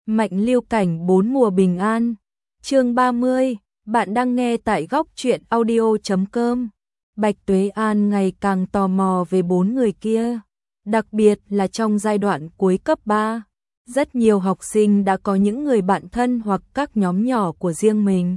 Mạnh Lưu Cảnh 4 mùa bình an. Chương 30, bạn đang nghe tại góc truyện audio.com. Bạch Tuế An ngày càng tò mò về 4 người kia, đặc biệt là trong giai đoạn cuối cấp 3. Rất nhiều học sinh đã có những người bạn thân hoặc các nhóm nhỏ của riêng mình.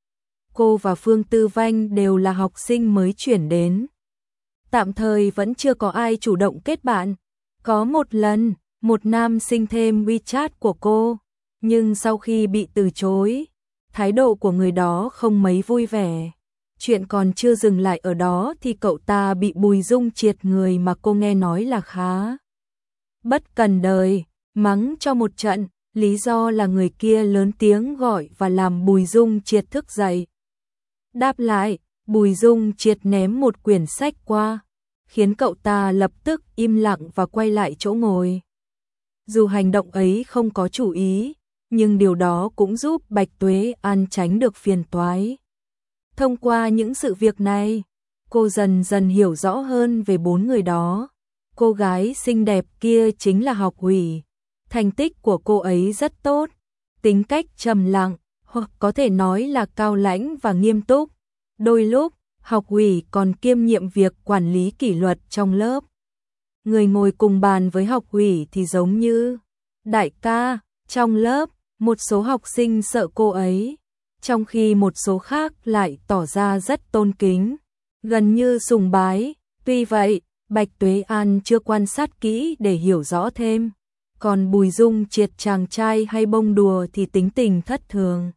Cô và Phương Tư Vanh đều là học sinh mới chuyển đến. Tạm thời vẫn chưa có ai chủ động kết bạn. Có một lần, một nam sinh thêm WeChat của cô, nhưng sau khi bị từ chối, thái độ của người đó không mấy vui vẻ. Chuyện còn chưa dừng lại ở đó thì cậu ta bị Bùi Dung triệt người mà cô nghe nói là khá bất cần đời, mắng cho một trận, lý do là người kia lớn tiếng gọi và làm Bùi Dung triệt thức dậy. Đáp lại, Bùi Dung triệt ném một quyển sách qua, khiến cậu ta lập tức im lặng và quay lại chỗ ngồi. Dù hành động ấy không có chủ ý, nhưng điều đó cũng giúp Bạch Tuế An tránh được phiền toái. Thông qua những sự việc này, cô dần dần hiểu rõ hơn về 4 người đó. Cô gái xinh đẹp kia chính là Học Hủy. Thành tích của cô ấy rất tốt, tính cách trầm lặng, hoặc có thể nói là cao lãnh và nghiêm túc. Đôi lúc, Học Hủy còn kiêm nhiệm việc quản lý kỷ luật trong lớp. Người ngồi cùng bàn với Học Hủy thì giống như đại ca. Trong lớp, một số học sinh sợ cô ấy, trong khi một số khác lại tỏ ra rất tôn kính, gần như sùng bái. Tuy vậy, Bạch Tuế An chưa quan sát kỹ để hiểu rõ thêm. Còn Bùi Dung triệt chàng trai hay bông đùa thì tính tình thất thường.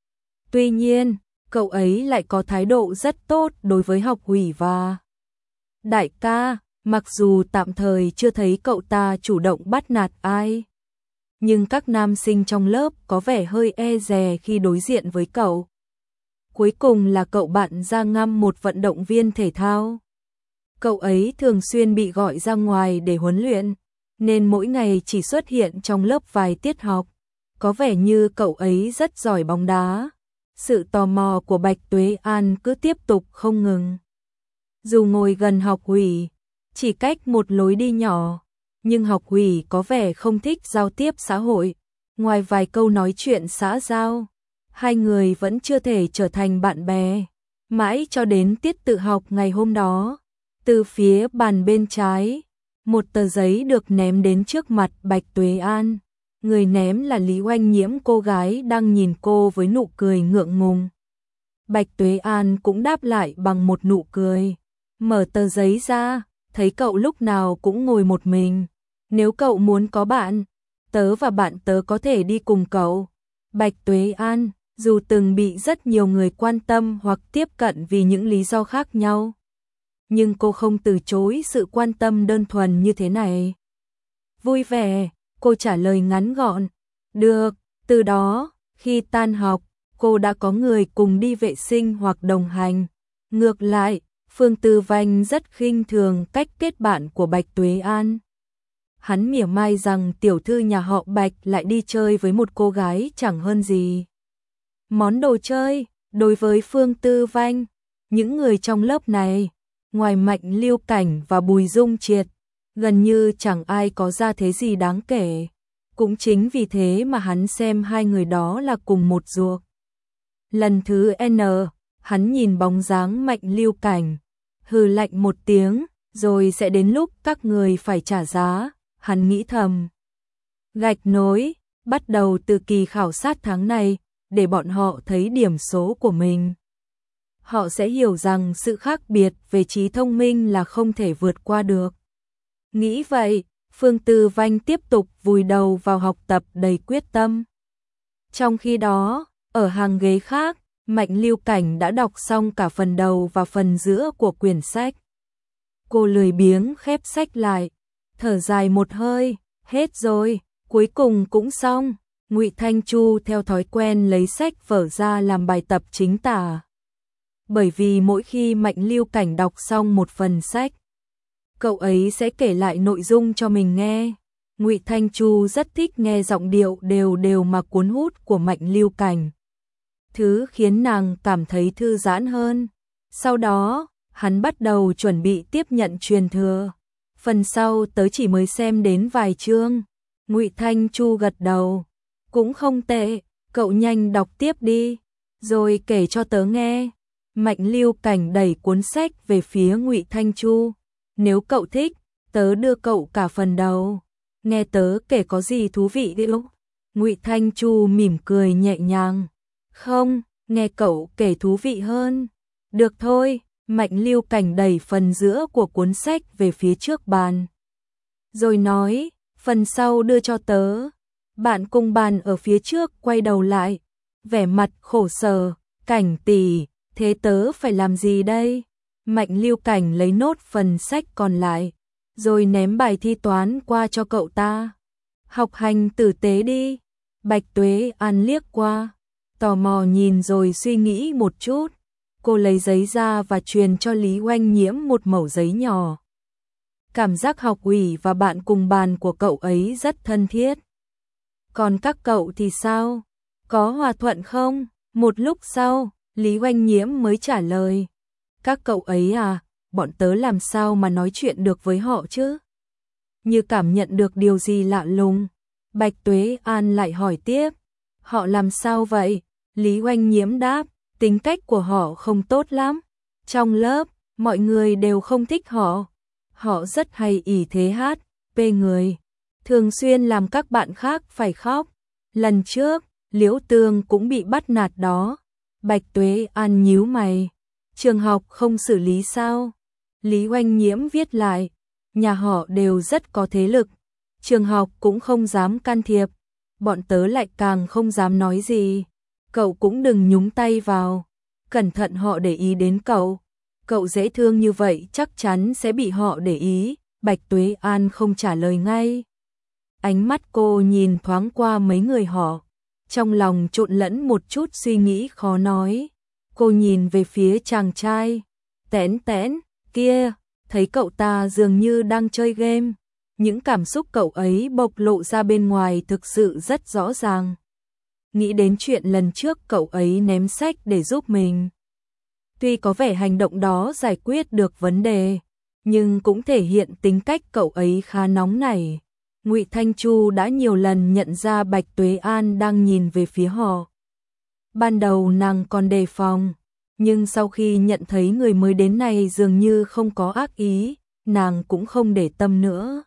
Tuy nhiên, cậu ấy lại có thái độ rất tốt đối với Học Hủy và đại ca, mặc dù tạm thời chưa thấy cậu ta chủ động bắt nạt ai. Nhưng các nam sinh trong lớp có vẻ hơi e dè khi đối diện với cậu. Cuối cùng là cậu bạn Gia Ngâm, một vận động viên thể thao. Cậu ấy thường xuyên bị gọi ra ngoài để huấn luyện, nên mỗi ngày chỉ xuất hiện trong lớp vài tiết học. Có vẻ như cậu ấy rất giỏi bóng đá. Sự tò mò của Bạch Tuế An cứ tiếp tục không ngừng. Dù ngồi gần Học Hủy, chỉ cách một lối đi nhỏ, nhưng Học Hủy có vẻ không thích giao tiếp xã hội. Ngoài vài câu nói chuyện xã giao, hai người vẫn chưa thể trở thành bạn bè. Mãi cho đến tiết tự học ngày hôm đó, từ phía bàn bên trái, một tờ giấy được ném đến trước mặt Bạch Tuế An. Người ném là Lý Oanh Nhiễm, cô gái đang nhìn cô với nụ cười ngượng ngùng. Bạch Tuế An cũng đáp lại bằng một nụ cười. Mở tờ giấy ra, thấy cậu lúc nào cũng ngồi một mình. Nếu cậu muốn có bạn, tớ và bạn tớ có thể đi cùng cậu. Bạch Tuế An, dù từng bị rất nhiều người quan tâm hoặc tiếp cận vì những lý do khác nhau, nhưng cô không từ chối sự quan tâm đơn thuần như thế này. Vui vẻ, cô trả lời ngắn gọn. Được, từ đó, khi tan học, cô đã có người cùng đi vệ sinh hoặc đồng hành. Ngược lại, Phương Tư Vanh rất khinh thường cách kết bạn của Bạch Tuế An. Hắn mỉa mai rằng tiểu thư nhà họ Bạch lại đi chơi với một cô gái chẳng hơn gì món đồ chơi. Đối với Phương Tư Vanh, những người trong lớp này, ngoài Mạnh Lưu Cảnh và Bùi Dung triệt, gần như chẳng ai có gia thế gì đáng kể. Cũng chính vì thế mà hắn xem hai người đó là cùng một ruột. Lần thứ N, hắn nhìn bóng dáng Mạnh Lưu Cảnh, hừ lạnh một tiếng, rồi sẽ đến lúc các người phải trả giá. Hắn nghĩ thầm. Gạch nối, bắt đầu từ kỳ khảo sát tháng này, để bọn họ thấy điểm số của mình. Họ sẽ hiểu rằng sự khác biệt về trí thông minh là không thể vượt qua được. Nghĩ vậy, Phương Tư Vanh tiếp tục vùi đầu vào học tập đầy quyết tâm. Trong khi đó, ở hàng ghế khác, Mạnh Lưu Cảnh đã đọc xong cả phần đầu và phần giữa của quyển sách. Cô lười biếng khép sách lại, thở dài một hơi, hết rồi, cuối cùng cũng xong. Ngụy Thanh Chu theo thói quen lấy sách vở ra làm bài tập chính tả. Bởi vì mỗi khi Mạnh Lưu Cảnh đọc xong một phần sách, cậu ấy sẽ kể lại nội dung cho mình nghe. Ngụy Thanh Chu rất thích nghe giọng điệu đều đều mà cuốn hút của Mạnh Lưu Cảnh, thứ khiến nàng cảm thấy thư giãn hơn. Sau đó, hắn bắt đầu chuẩn bị tiếp nhận truyền thừa. Phần sau tớ chỉ mới xem đến vài chương. Ngụy Thanh Chu gật đầu. cũng không tệ, cậu nhanh đọc tiếp đi, rồi kể cho tớ nghe. Mạnh Lưu Cảnh đẩy cuốn sách về phía Ngụy Thanh Chu. Nếu cậu thích, tớ đưa cậu cả phần đầu. Nghe tớ kể có gì thú vị không? Ngụy Thanh Chu mỉm cười nhẹ nhàng. Không, nghe cậu kể thú vị hơn. Được thôi, Mạnh Lưu Cảnh đẩy phần giữa của cuốn sách về phía trước bàn. Rồi nói, phần sau đưa cho tớ. Bạn cùng bàn ở phía trước quay đầu lại. Vẻ mặt khổ sở, Cảnh tỷ, thế tớ phải làm gì đây? Mạnh Lưu Cảnh lấy nốt phần sách còn lại, rồi ném bài thi toán qua cho cậu ta. Học hành tử tế đi. Bạch Tuế An liếc qua, tò mò nhìn rồi suy nghĩ một chút. Cô lấy giấy ra và truyền cho Lý Oanh Nhiễm một mẩu giấy nhỏ. Cảm giác học ủy và bạn cùng bàn của cậu ấy rất thân thiết. Còn các cậu thì sao? Có hòa thuận không? Một lúc sau, Lý Oanh Nhiễm mới trả lời. Các cậu ấy à, bọn tớ làm sao mà nói chuyện được với họ chứ? Như cảm nhận được điều gì lạ lùng. Bạch Tuế An lại hỏi tiếp. Họ làm sao vậy? Lý Oanh Nhiễm đáp. Tính cách của họ không tốt lắm. Trong lớp, mọi người đều không thích họ. Họ rất hay ỷ thế hát, bê người. Thường xuyên làm các bạn khác phải khóc. Lần trước, Liễu Tương cũng bị bắt nạt đó. Bạch Tuế An nhíu mày. Trường học không xử lý sao? Lý Oanh Nhiễm viết lại. Nhà họ đều rất có thế lực. Trường học cũng không dám can thiệp. Bọn tớ lại càng không dám nói gì. Cậu cũng đừng nhúng tay vào. Cẩn thận họ để ý đến cậu. Cậu dễ thương như vậy chắc chắn sẽ bị họ để ý. Bạch Tuế An không trả lời ngay. Ánh mắt cô nhìn thoáng qua mấy người họ. Trong lòng trộn lẫn một chút suy nghĩ khó nói. Cô nhìn về phía chàng trai. Tén tén, kia, thấy cậu ta dường như đang chơi game. Những cảm xúc cậu ấy bộc lộ ra bên ngoài thực sự rất rõ ràng. Nghĩ đến chuyện lần trước cậu ấy ném sách để giúp mình. Tuy có vẻ hành động đó giải quyết được vấn đề, nhưng cũng thể hiện tính cách cậu ấy khá nóng nảy. Ngụy Thanh Chu đã nhiều lần nhận ra Bạch Tuế An đang nhìn về phía họ. Ban đầu nàng còn đề phòng, nhưng sau khi nhận thấy người mới đến này dường như không có ác ý, nàng cũng không để tâm nữa.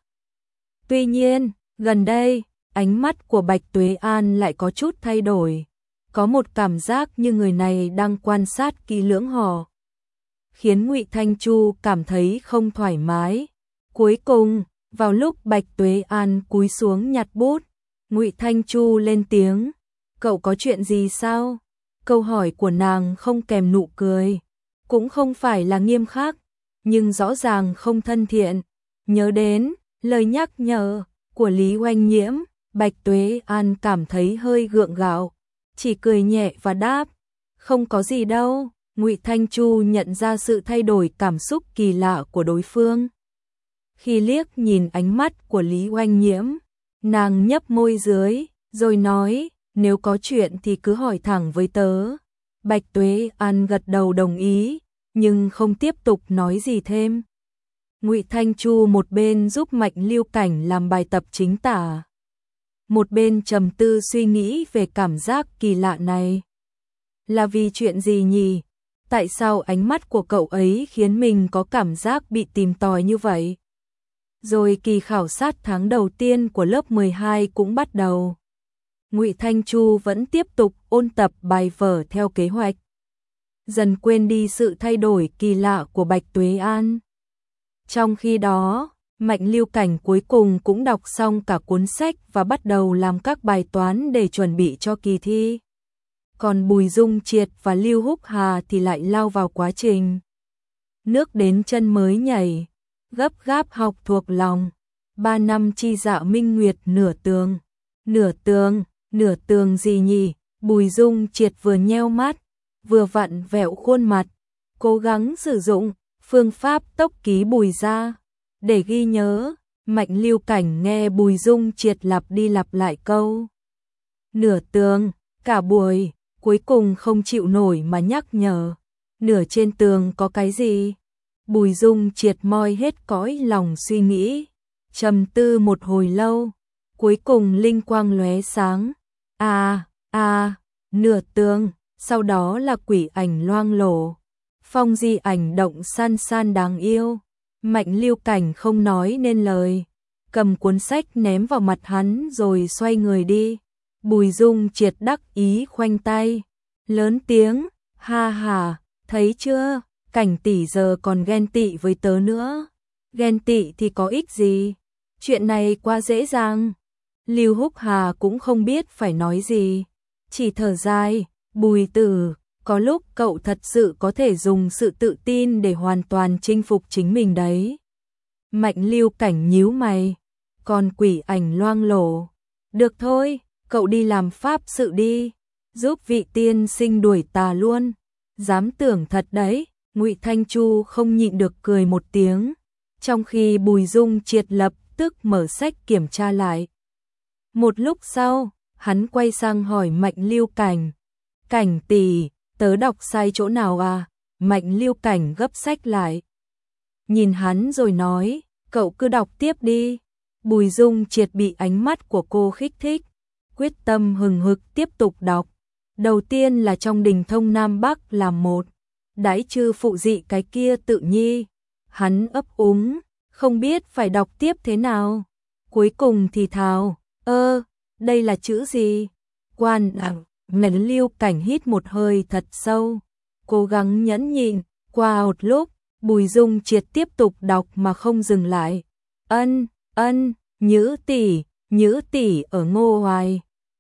Tuy nhiên, gần đây, ánh mắt của Bạch Tuế An lại có chút thay đổi. Có một cảm giác như người này đang quan sát kỹ lưỡng họ. Khiến Ngụy Thanh Chu cảm thấy không thoải mái. Cuối cùng, vào lúc Bạch Tuế An cúi xuống nhặt bút, Ngụy Thanh Chu lên tiếng. Cậu có chuyện gì sao? Câu hỏi của nàng không kèm nụ cười. Cũng không phải là nghiêm khắc, nhưng rõ ràng không thân thiện. Nhớ đến lời nhắc nhở của Lý Oanh Nhiễm, Bạch Tuế An cảm thấy hơi gượng gạo, chỉ cười nhẹ và đáp, không có gì đâu. Ngụy Thanh Chu nhận ra sự thay đổi cảm xúc kỳ lạ của đối phương. Khi liếc nhìn ánh mắt của Lý Oanh Nhiễm, nàng nhấp môi dưới, rồi nói, nếu có chuyện thì cứ hỏi thẳng với tớ. Bạch Tuế An gật đầu đồng ý, nhưng không tiếp tục nói gì thêm. Ngụy Thanh Chu một bên giúp Mạnh Lưu Cảnh làm bài tập chính tả, một bên trầm tư suy nghĩ về cảm giác kỳ lạ này. Là vì chuyện gì nhỉ? Tại sao ánh mắt của cậu ấy khiến mình có cảm giác bị tìm tòi như vậy? Rồi kỳ khảo sát tháng đầu tiên của lớp 12 cũng bắt đầu. Ngụy Thanh Chu vẫn tiếp tục ôn tập bài vở theo kế hoạch, dần quên đi sự thay đổi kỳ lạ của Bạch Tuế An. Trong khi đó, Mạnh Lưu Cảnh cuối cùng cũng đọc xong cả cuốn sách và bắt đầu làm các bài toán để chuẩn bị cho kỳ thi. Còn Bùi Dung Triệt và Lưu Húc Hà thì lại lao vào quá trình. Nước đến chân mới nhảy, gấp gáp học thuộc lòng. 3 năm chi dạ minh nguyệt nửa tường. Nửa tường gì nhỉ? Bùi Dung Triệt vừa nheo mắt, vừa vặn vẹo khuôn mặt, cố gắng sử dụng phương pháp tốc ký Bùi ra để ghi nhớ. Mạnh Lưu Cảnh nghe Bùi Dung Triệt lặp đi lặp lại câu nửa tường cả buổi, cuối cùng không chịu nổi mà nhắc nhở, nửa trên tường có cái gì? Bùi Dung Triệt moi hết cõi lòng suy nghĩ, trầm tư một hồi lâu, cuối cùng linh quang lóe sáng, Nửa tương, sau đó là quỷ ảnh loang lổ. Phong di ảnh động san san đáng yêu. Mạnh Lưu Cảnh không nói nên lời, cầm cuốn sách ném vào mặt hắn rồi xoay người đi. Bùi Dung Triệt đắc ý khoanh tay, lớn tiếng, ha ha, thấy chưa, Cảnh tỷ giờ còn ghen tị với tớ nữa. Ghen tị thì có ích gì, chuyện này quá dễ dàng. Lưu Húc Hà cũng không biết phải nói gì, chỉ thở dài, Bùi tử, có lúc cậu thật sự có thể dùng sự tự tin để hoàn toàn chinh phục chính mình đấy. Mạnh Lưu Cảnh nhíu mày, còn quỷ ảnh loang lổ. Được thôi, cậu đi làm pháp sự đi, giúp vị tiên sinh đuổi tà luôn. Dám tưởng thật đấy, Ngụy Thanh Chu không nhịn được cười một tiếng, trong khi Bùi Dung Triệt lập tức mở sách kiểm tra lại. Một lúc sau, hắn quay sang hỏi Mạnh Lưu Cảnh, Cảnh tỷ, tớ đọc sai chỗ nào à? Mạnh Lưu Cảnh gấp sách lại, nhìn hắn rồi nói, cậu cứ đọc tiếp đi. Bùi Dung Triệt bị ánh mắt của cô kích thích, quyết tâm hừng hực tiếp tục đọc. Đầu tiên là trong đình thông Nam Bắc làm một, đãi chư phụ dị cái kia tự nhi. Hắn ấp úng, không biết phải đọc tiếp thế nào. Cuối cùng thì thào, đây là chữ gì? Quan đẳng. Mạnh Lưu Cảnh hít một hơi thật sâu, cố gắng nhẫn nhịn. Qua một lúc, Bùi Dung Triệt tiếp tục đọc mà không dừng lại. Nhữ tỷ ở Ngô Hoài,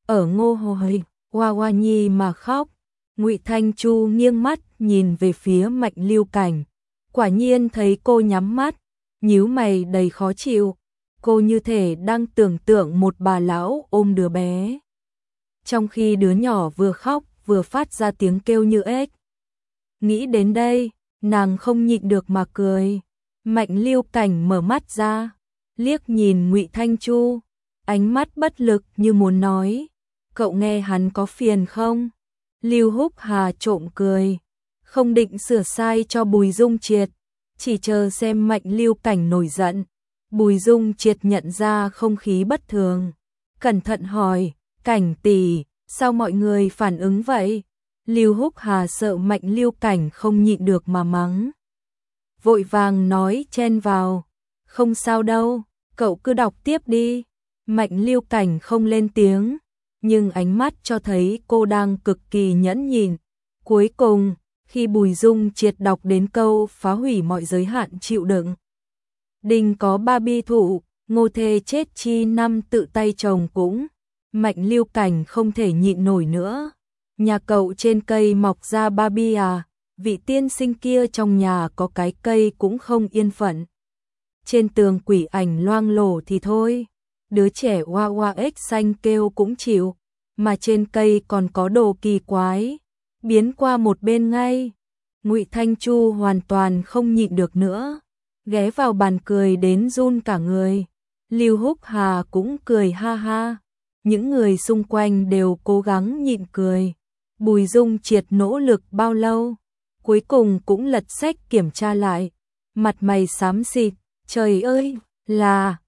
Hoa Hoa Nhi mà khóc. Ngụy Thanh Chu nghiêng mắt nhìn về phía Mạnh Lưu Cảnh, quả nhiên thấy cô nhắm mắt, nhíu mày đầy khó chịu. Cô như thể đang tưởng tượng một bà lão ôm đứa bé, trong khi đứa nhỏ vừa khóc vừa phát ra tiếng kêu như ếch. Nghĩ đến đây, nàng không nhịn được mà cười. Mạnh Lưu Cảnh mở mắt ra, liếc nhìn Ngụy Thanh Chu, ánh mắt bất lực như muốn nói, cậu nghe hắn có phiền không? Lưu Húc Hà trộm cười, không định sửa sai cho Bùi Dung Triệt, chỉ chờ xem Mạnh Lưu Cảnh nổi giận. Bùi Dung Triệt nhận ra không khí bất thường, cẩn thận hỏi, Cảnh tỷ, sao mọi người phản ứng vậy? Lưu Húc Hà sợ Mạnh Lưu Cảnh không nhịn được mà mắng, vội vàng nói chen vào, không sao đâu, cậu cứ đọc tiếp đi. Mạnh Lưu Cảnh không lên tiếng, nhưng ánh mắt cho thấy cô đang cực kỳ nhẫn nhịn. Cuối cùng, khi Bùi Dung Triệt đọc đến câu phá hủy mọi giới hạn chịu đựng, đình có ba bi thụ, ngô thê chết chi năm tự tay trồng cũng. Mạnh Lưu Cảnh không thể nhịn nổi nữa. Nhà cậu trên cây mọc ra ba bi à? Vị tiên sinh kia trong nhà có cái cây cũng không yên phận. Trên tường quỷ ảnh loang lổ thì thôi, đứa trẻ hoa hoa ếch xanh kêu cũng chịu, mà trên cây còn có đồ kỳ quái, biến qua một bên ngay. Ngụy Thanh Chu hoàn toàn không nhịn được nữa, ghé vào bàn cười đến run cả người. Lưu Húc Hà cũng cười ha ha, những người xung quanh đều cố gắng nhịn cười. Bùi Dung Triệt nỗ lực bao lâu, cuối cùng cũng lật sách kiểm tra lại, mặt mày xám xịt, trời ơi, là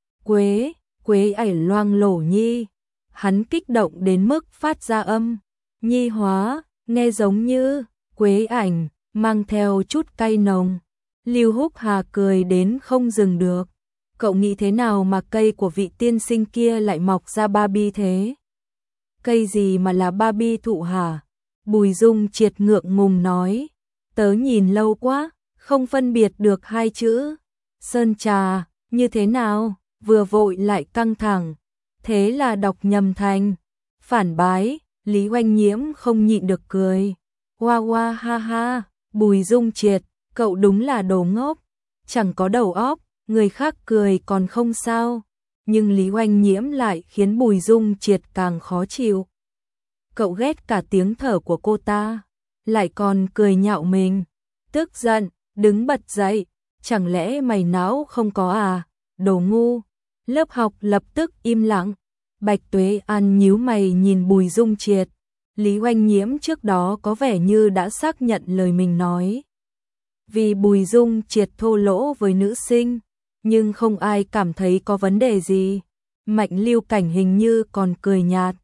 quế ảnh loang lổ nhi. Hắn kích động đến mức phát ra âm nhi hóa, nghe giống như quế ảnh, mang theo chút cay nồng. Lưu Húc Hà cười đến không dừng được, cậu nghĩ thế nào mà cây của vị tiên sinh kia lại mọc ra ba bi thế? Cây gì mà là ba bi thụ hả? Bùi Dung Triệt ngượng ngùng nói, tớ nhìn lâu quá, không phân biệt được hai chữ. Sơn trà, như thế nào? Vừa vội lại căng thẳng, thế là đọc nhầm thành phản bái. Lý Oanh Nhiễm không nhịn được cười, hoa hoa ha ha. Bùi Dung Triệt, cậu đúng là đồ ngốc, chẳng có đầu óc. Người khác cười còn không sao, nhưng Lý Oanh Nhiễm lại khiến Bùi Dung Triệt càng khó chịu. Cậu ghét cả tiếng thở của cô ta, lại còn cười nhạo mình. Tức giận, đứng bật dậy, chẳng lẽ mày não không có à? Đồ ngu. Lớp học lập tức im lặng. Bạch Tuế An nhíu mày nhìn Bùi Dung Triệt. Lý Oanh Nhiễm trước đó có vẻ như đã xác nhận lời mình nói, vì Bùi Dung Triệt thô lỗ với nữ sinh, nhưng không ai cảm thấy có vấn đề gì. Mạnh Lưu Cảnh hình như còn cười nhạt.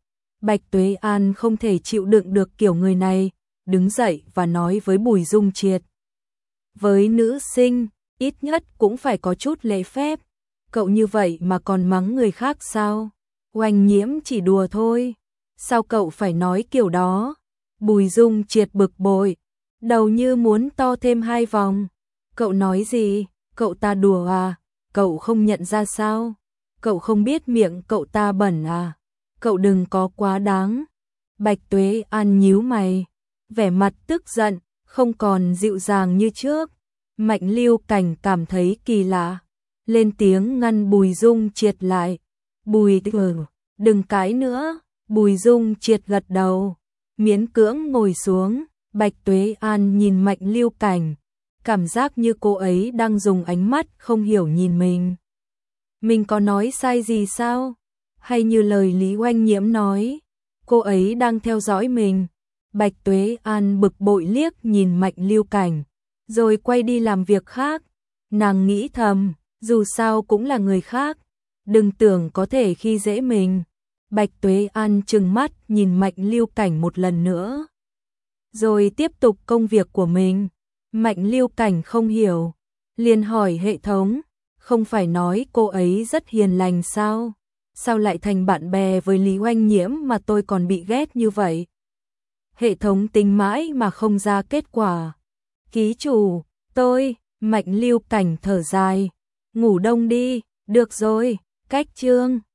Bạch Tuế An không thể chịu đựng được kiểu người này, đứng dậy và nói với Bùi Dung Triệt. Với nữ sinh, ít nhất cũng phải có chút lễ phép. Cậu như vậy mà còn mắng người khác sao? Oanh Nhiễm chỉ đùa thôi. Sao cậu phải nói kiểu đó? Bùi Dung Triệt bực bội, đầu như muốn to thêm 2 vòng. Cậu nói gì? Cậu ta đùa à? Cậu không nhận ra sao? Cậu không biết miệng cậu ta bẩn à? Cậu đừng có quá đáng. Bạch Tuế An nhíu mày, vẻ mặt tức giận, không còn dịu dàng như trước. Mạnh Lưu Cảnh cảm thấy kỳ lạ, lên tiếng ngăn Bùi Dung Triệt lại. Bùi đừng cãi nữa. Bùi Dung Triệt gật đầu, miễn cưỡng ngồi xuống. Bạch Tuế An nhìn Mạnh Lưu Cảnh, cảm giác như cô ấy đang dùng ánh mắt không hiểu nhìn mình. Mình có nói sai gì sao? Hay như lời Lý Oanh Nhiễm nói, cô ấy đang theo dõi mình. Bạch Tuế An bực bội liếc nhìn Mạnh Lưu Cảnh, rồi quay đi làm việc khác. Nàng nghĩ thầm, dù sao cũng là người khác, đừng tưởng có thể khi dễ mình. Bạch Tuế An trừng mắt nhìn Mạnh Lưu Cảnh một lần nữa, rồi tiếp tục công việc của mình. Mạnh Lưu Cảnh không hiểu, liền hỏi hệ thống, không phải nói cô ấy rất hiền lành sao? Sao lại thành bạn bè với Lý Oanh Nhiễm mà tôi còn bị ghét như vậy? Hệ thống tính mãi mà không ra kết quả. Ký chủ, Mạnh Lưu Cảnh thở dài, ngủ đông đi, được rồi, cách chương.